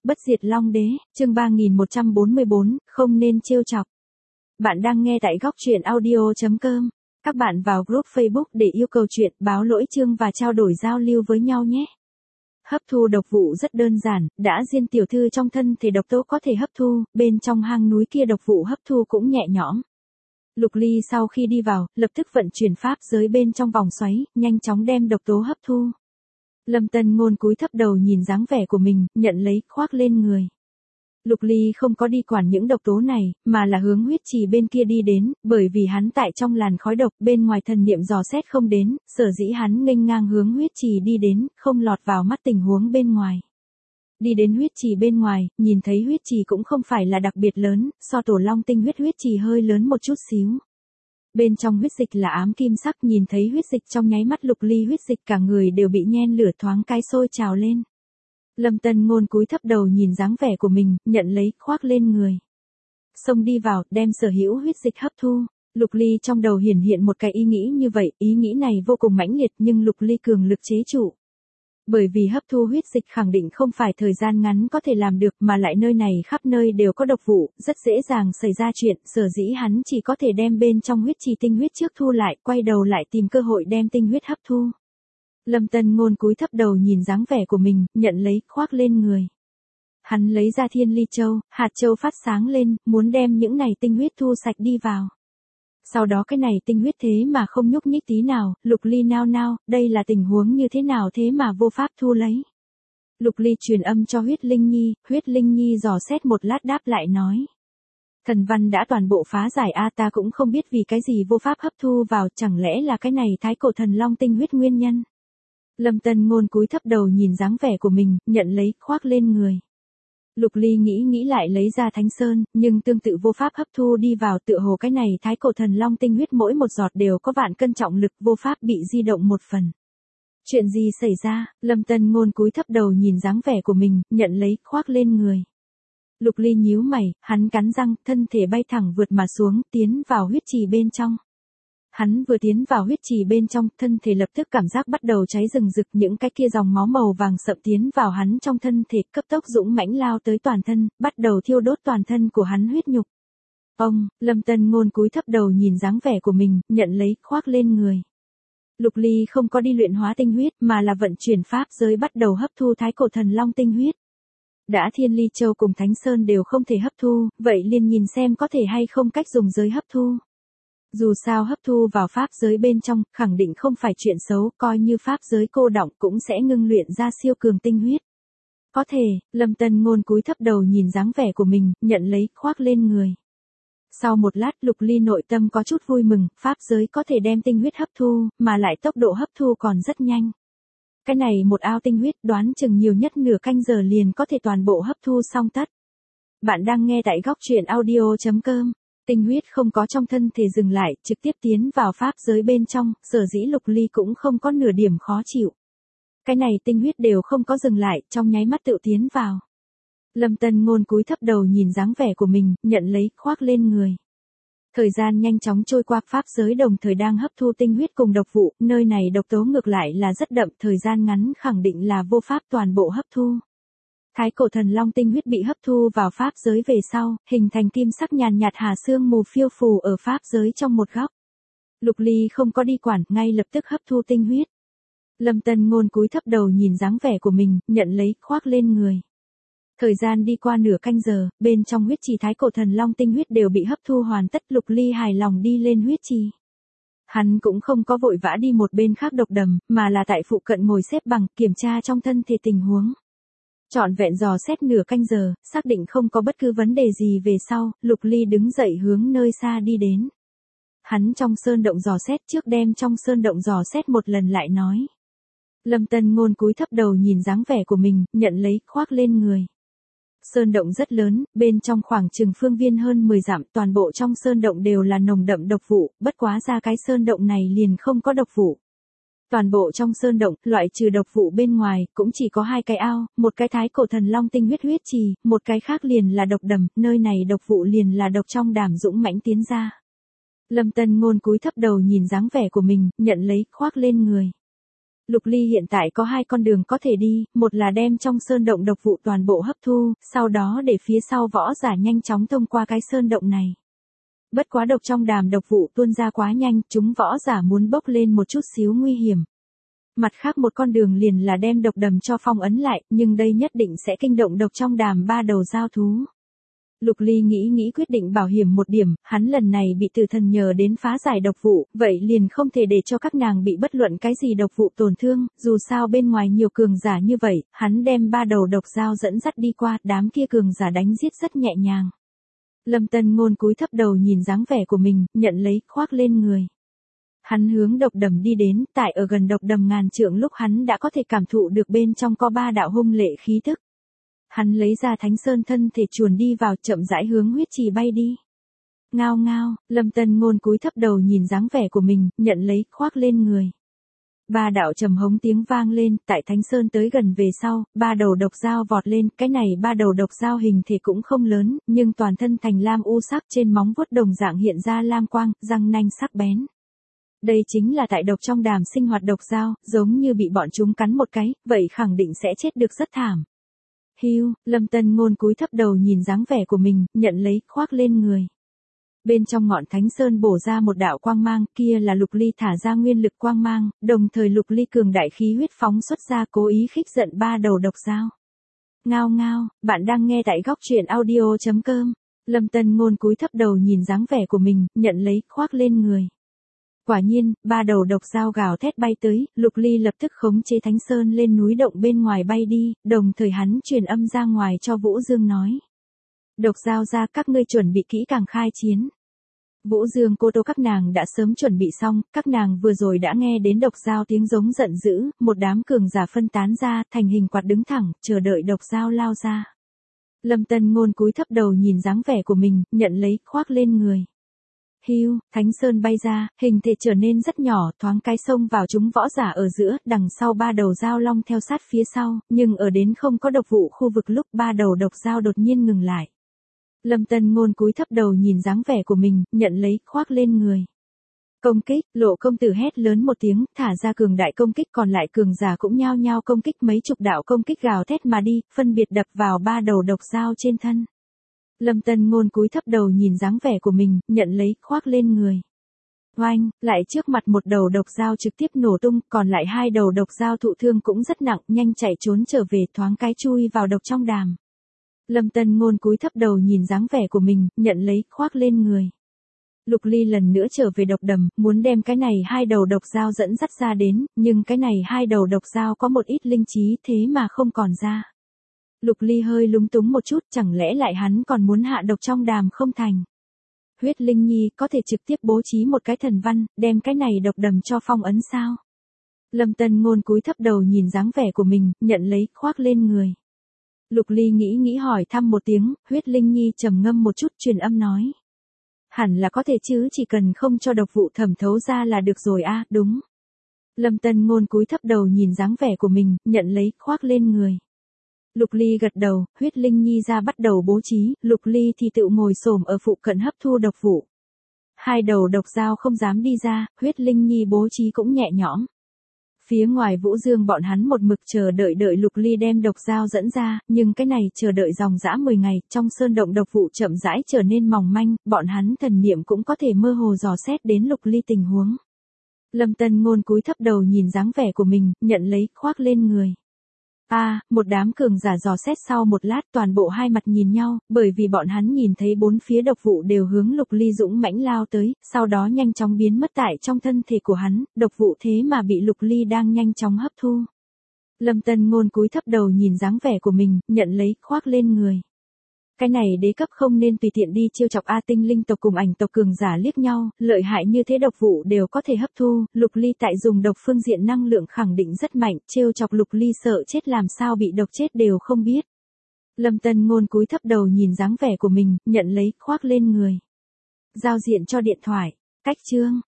Bất diệt Long Đế, chương 3144, không nên trêu chọc. Bạn đang nghe tại góc truyện audio.com. Các bạn vào group Facebook để yêu cầu chuyện, báo lỗi chương và trao đổi giao lưu với nhau nhé. Hấp thu độc vụ rất đơn giản, đã Diên tiểu thư trong thân thể độc tố có thể hấp thu, bên trong hang núi kia độc vụ hấp thu cũng nhẹ nhõm. Lục Ly sau khi đi vào, lập tức vận chuyển pháp giới bên trong vòng xoáy, nhanh chóng đem độc tố hấp thu. Lâm Tân Ngôn cúi thấp đầu nhìn dáng vẻ của mình, nhận lấy, khoác lên người. Lục Ly không có đi quản những độc tố này, mà là hướng huyết trì bên kia đi đến, bởi vì hắn tại trong làn khói độc, bên ngoài thần niệm dò xét không đến, sở dĩ hắn nghênh ngang hướng huyết trì đi đến, không lọt vào mắt tình huống bên ngoài. Đi đến huyết trì bên ngoài, nhìn thấy huyết trì cũng không phải là đặc biệt lớn, so Tổ Long tinh huyết huyết trì hơi lớn một chút xíu. Bên trong huyết dịch là ám kim sắc, nhìn thấy huyết dịch trong nháy mắt Lục Ly huyết dịch cả người đều bị nhen lửa thoáng cái sôi trào lên. Lâm Tân Ngôn cúi thấp đầu nhìn dáng vẻ của mình, nhận lấy, khoác lên người. Xông đi vào, đem sở hữu huyết dịch hấp thu. Lục Ly trong đầu hiển hiện một cái ý nghĩ như vậy, ý nghĩ này vô cùng mãnh liệt nhưng Lục Ly cường lực chế trụ. Bởi vì hấp thu huyết dịch khẳng định không phải thời gian ngắn có thể làm được mà lại nơi này khắp nơi đều có độc vụ, rất dễ dàng xảy ra chuyện, sở dĩ hắn chỉ có thể đem bên trong huyết trì tinh huyết trước thu lại, quay đầu lại tìm cơ hội đem tinh huyết hấp thu. Lâm Tân Ngôn cúi thấp đầu nhìn dáng vẻ của mình, nhận lấy, khoác lên người. Hắn lấy ra Thiên Ly Châu, hạt châu phát sáng lên, muốn đem những này tinh huyết thu sạch đi vào. Sau đó cái này tinh huyết thế mà không nhúc nhích tí nào, Lục Ly nao nao, đây là tình huống như thế nào thế mà vô pháp thu lấy. Lục Ly truyền âm cho huyết Linh Nhi dò xét một lát đáp lại nói. Thần văn đã toàn bộ phá giải ta cũng không biết vì cái gì vô pháp hấp thu vào, chẳng lẽ là cái này thái cổ thần long tinh huyết nguyên nhân. Lâm Tân Ngôn cúi thấp đầu nhìn dáng vẻ của mình, nhận lấy, khoác lên người. Lục Ly nghĩ lại lấy ra Thánh Sơn, nhưng tương tự vô pháp hấp thu đi vào, tựa hồ cái này thái cổ thần long tinh huyết mỗi một giọt đều có vạn cân trọng lực, vô pháp bị di động một phần. Chuyện gì xảy ra? Lâm Tân Ngôn cúi thấp đầu nhìn dáng vẻ của mình, nhận lấy, khoác lên người. Lục Ly nhíu mày, hắn cắn răng, thân thể bay thẳng vượt mà xuống, tiến vào huyết trì bên trong. Hắn vừa tiến vào huyết trì bên trong, thân thể lập tức cảm giác bắt đầu cháy rừng rực, những cái kia dòng máu màu vàng sậm tiến vào hắn trong thân thể, cấp tốc dũng mãnh lao tới toàn thân, bắt đầu thiêu đốt toàn thân của hắn huyết nhục. Lâm Tân Ngôn cúi thấp đầu nhìn dáng vẻ của mình, nhận lấy, khoác lên người. Lục Ly không có đi luyện hóa tinh huyết, mà là vận chuyển pháp giới bắt đầu hấp thu thái cổ thần long tinh huyết. Đã Thiên Ly Châu cùng Thánh Sơn đều không thể hấp thu, vậy liền nhìn xem có thể hay không cách dùng giới hấp thu. Dù sao hấp thu vào pháp giới bên trong, khẳng định không phải chuyện xấu, coi như pháp giới cô đọng cũng sẽ ngưng luyện ra siêu cường tinh huyết. Có thể, Lâm Tân Ngôn cúi thấp đầu nhìn dáng vẻ của mình, nhận lấy, khoác lên người. Sau một lát Lục Ly nội tâm có chút vui mừng, pháp giới có thể đem tinh huyết hấp thu, mà lại tốc độ hấp thu còn rất nhanh. Cái này một ao tinh huyết đoán chừng nhiều nhất nửa canh giờ liền có thể toàn bộ hấp thu xong tất. Bạn đang nghe tại góc truyện audio.com. Tinh huyết không có trong thân thể dừng lại, trực tiếp tiến vào pháp giới bên trong, sở dĩ Lục Ly cũng không có nửa điểm khó chịu. Cái này tinh huyết đều không có dừng lại, trong nháy mắt tự tiến vào. Lâm Tân Ngôn cúi thấp đầu nhìn dáng vẻ của mình, nhận lấy, khoác lên người. Thời gian nhanh chóng trôi qua, pháp giới đồng thời đang hấp thu tinh huyết cùng độc vụ, nơi này độc tố ngược lại là rất đậm, thời gian ngắn khẳng định là vô pháp toàn bộ hấp thu. Thái cổ thần long tinh huyết bị hấp thu vào pháp giới về sau, hình thành kim sắc nhàn nhạt hà sương mù phiêu phù ở pháp giới trong một góc. Lục Ly không có đi quản, ngay lập tức hấp thu tinh huyết. Lâm Tân Ngôn cúi thấp đầu nhìn dáng vẻ của mình, nhận lấy, khoác lên người. Thời gian đi qua nửa canh giờ, bên trong huyết trì thái cổ thần long tinh huyết đều bị hấp thu hoàn tất, Lục Ly hài lòng đi lên huyết trì. Hắn cũng không có vội vã đi một bên khác độc đầm, mà là tại phụ cận ngồi xếp bằng, kiểm tra trong thân thể tình huống. Trọn vẹn dò xét nửa canh giờ, xác định không có bất cứ vấn đề gì về sau, Lục Ly đứng dậy hướng nơi xa đi đến. Hắn trong sơn động dò xét trước đem trong sơn động dò xét một lần lại nói. Lâm Tân Ngôn cúi thấp đầu nhìn dáng vẻ của mình, nhận lấy, khoác lên người. Sơn động rất lớn, bên trong khoảng chừng phương viên hơn 10 dặm, toàn bộ trong sơn động đều là nồng đậm độc vụ, bất quá ra cái sơn động này liền không có độc vụ. Toàn bộ trong sơn động, loại trừ độc vụ bên ngoài, cũng chỉ có 2 cái ao, một cái thái cổ thần long tinh huyết huyết trì, một cái khác liền là độc đầm, nơi này độc vụ liền là độc trong đàm dũng mãnh tiến ra. Lâm Tân Ngôn cúi thấp đầu nhìn dáng vẻ của mình, nhận lấy, khoác lên người. Lục Ly hiện tại có hai con đường có thể đi, một là đem trong sơn động độc vụ toàn bộ hấp thu, sau đó để phía sau võ giả nhanh chóng thông qua cái sơn động này. Bất quá độc trong đàm độc vụ tuôn ra quá nhanh, chúng võ giả muốn bốc lên một chút xíu nguy hiểm. Mặt khác một con đường liền là đem độc đầm cho phong ấn lại, nhưng đây nhất định sẽ kinh động độc trong đàm ba đầu giao thú. Lục Ly nghĩ quyết định bảo hiểm một điểm, hắn lần này bị tử thần nhờ đến phá giải độc vụ, vậy liền không thể để cho các nàng bị bất luận cái gì độc vụ tổn thương, dù sao bên ngoài nhiều cường giả như vậy, hắn đem ba đầu độc dao dẫn dắt đi qua, đám kia cường giả đánh giết rất nhẹ nhàng. Lâm Tân Ngôn cúi thấp đầu nhìn dáng vẻ của mình, nhận lấy, khoác lên người. Hắn hướng độc đầm đi đến, tại ở gần độc đầm ngàn trượng lúc hắn đã có thể cảm thụ được bên trong có ba đạo hung lệ khí tức. Hắn lấy ra Thánh Sơn thân thể chuồn đi vào, chậm rãi hướng huyết trì bay đi. Ngao ngao, Lâm Tân Ngôn cúi thấp đầu nhìn dáng vẻ của mình, nhận lấy, khoác lên người. Ba đạo trầm hống tiếng vang lên, tại Thánh Sơn tới gần về sau, ba đầu độc dao vọt lên, cái này ba đầu độc dao hình thể cũng không lớn, nhưng toàn thân thành lam u sắc, trên móng vuốt đồng dạng hiện ra lam quang, răng nanh sắc bén. Đây chính là tại độc trong đàm sinh hoạt độc dao, giống như bị bọn chúng cắn một cái, vậy khẳng định sẽ chết được rất thảm. Hiu, Lâm Tân Ngôn cúi thấp đầu nhìn dáng vẻ của mình, nhận lấy, khoác lên người. Bên trong ngọn Thánh Sơn bổ ra một đạo quang mang, kia là Lục Ly thả ra nguyên lực quang mang, đồng thời Lục Ly cường đại khí huyết phóng xuất ra, cố ý khích giận ba đầu độc dao. Ngao ngao, bạn đang nghe tại góc truyện audio.com. Lâm Tân Ngôn cúi thấp đầu nhìn dáng vẻ của mình, nhận lấy, khoác lên người. Quả nhiên, ba đầu độc dao gào thét bay tới, Lục Ly lập tức khống chế Thánh Sơn lên núi động bên ngoài bay đi, đồng thời hắn truyền âm ra ngoài cho Vũ Dương nói. Độc dao ra, các ngươi chuẩn bị kỹ càng khai chiến. Vũ Dương Cô Tô các nàng đã sớm chuẩn bị xong, các nàng vừa rồi đã nghe đến độc dao tiếng giống giận dữ, một đám cường giả phân tán ra, thành hình quạt đứng thẳng, chờ đợi độc dao lao ra. Lâm Tân Ngôn cúi thấp đầu nhìn dáng vẻ của mình, nhận lấy, khoác lên người. Hiu, Thánh Sơn bay ra, hình thể trở nên rất nhỏ, thoáng cái xông vào chúng võ giả ở giữa, đằng sau ba đầu dao long theo sát phía sau, nhưng ở đến không có độc vụ khu vực lúc ba đầu độc dao đột nhiên ngừng lại. Lâm Tân Ngôn cúi thấp đầu nhìn dáng vẻ của mình, nhận lấy, khoác lên người. Công kích, Lộ công tử hét lớn một tiếng, thả ra cường đại công kích, còn lại cường giả cũng nhao nhao công kích, mấy chục đạo công kích gào thét mà đi, phân biệt đập vào ba đầu độc dao trên thân. Lâm Tân Ngôn cúi thấp đầu nhìn dáng vẻ của mình, nhận lấy, khoác lên người. Oanh, lại trước mặt một đầu độc dao trực tiếp nổ tung, còn lại hai đầu độc dao thụ thương cũng rất nặng, nhanh chạy trốn trở về, thoáng cái chui vào độc trong đàm. Lâm Tân Ngôn cúi thấp đầu nhìn dáng vẻ của mình, nhận lấy, khoác lên người. Lục Ly lần nữa trở về độc đầm, muốn đem cái này hai đầu độc dao dẫn dắt ra đến, nhưng cái này hai đầu độc dao có một ít linh trí thế mà không còn ra. Lục Ly hơi lúng túng một chút, chẳng lẽ lại hắn còn muốn hạ độc trong đàm không thành. Huyết Linh Nhi có thể trực tiếp bố trí một cái thần văn, đem cái này độc đầm cho phong ấn sao? Lâm Tân Ngôn cúi thấp đầu nhìn dáng vẻ của mình, nhận lấy, khoác lên người. Lục Ly nghĩ hỏi thăm một tiếng, Huyết Linh Nhi trầm ngâm một chút, truyền âm nói. Hẳn là có thể chứ, chỉ cần không cho độc vụ thẩm thấu ra là được rồi a, đúng. Lâm Tân Ngôn cúi thấp đầu nhìn dáng vẻ của mình, nhận lấy, khoác lên người. Lục Ly gật đầu, Huyết Linh Nhi ra bắt đầu bố trí, Lục Ly thì tự ngồi xổm ở phụ cận hấp thu độc vụ. Hai đầu độc dao không dám đi ra, Huyết Linh Nhi bố trí cũng nhẹ nhõm. Phía ngoài Vũ Dương bọn hắn một mực chờ đợi Lục Ly đem độc dao dẫn ra, nhưng cái này chờ đợi dòng dã 10 ngày, trong sơn động độc vụ chậm rãi trở nên mỏng manh, bọn hắn thần niệm cũng có thể mơ hồ dò xét đến Lục Ly tình huống. Lâm Tân Ngôn cúi thấp đầu nhìn dáng vẻ của mình, nhận lấy, khoác lên người. Một đám cường giả dò xét sau một lát, toàn bộ hai mặt nhìn nhau, bởi vì bọn hắn nhìn thấy bốn phía độc vụ đều hướng Lục Ly dũng mãnh lao tới, sau đó nhanh chóng biến mất tại trong thân thể của hắn, độc vụ thế mà bị Lục Ly đang nhanh chóng hấp thu. Lâm Tân Ngôn cúi thấp đầu nhìn dáng vẻ của mình, nhận lấy, khoác lên người. Cái này đế cấp không nên tùy tiện đi trêu chọc A Tinh linh tộc cùng ảnh tộc cường giả liếc nhau, lợi hại như thế độc vụ đều có thể hấp thu, Lục Ly tại dùng độc phương diện năng lượng khẳng định rất mạnh, trêu chọc Lục Ly sợ chết làm sao bị độc chết đều không biết. Lâm Tân Ngôn cúi thấp đầu nhìn dáng vẻ của mình, nhận lấy, khoác lên người. Giao diện cho điện thoại, cách chương.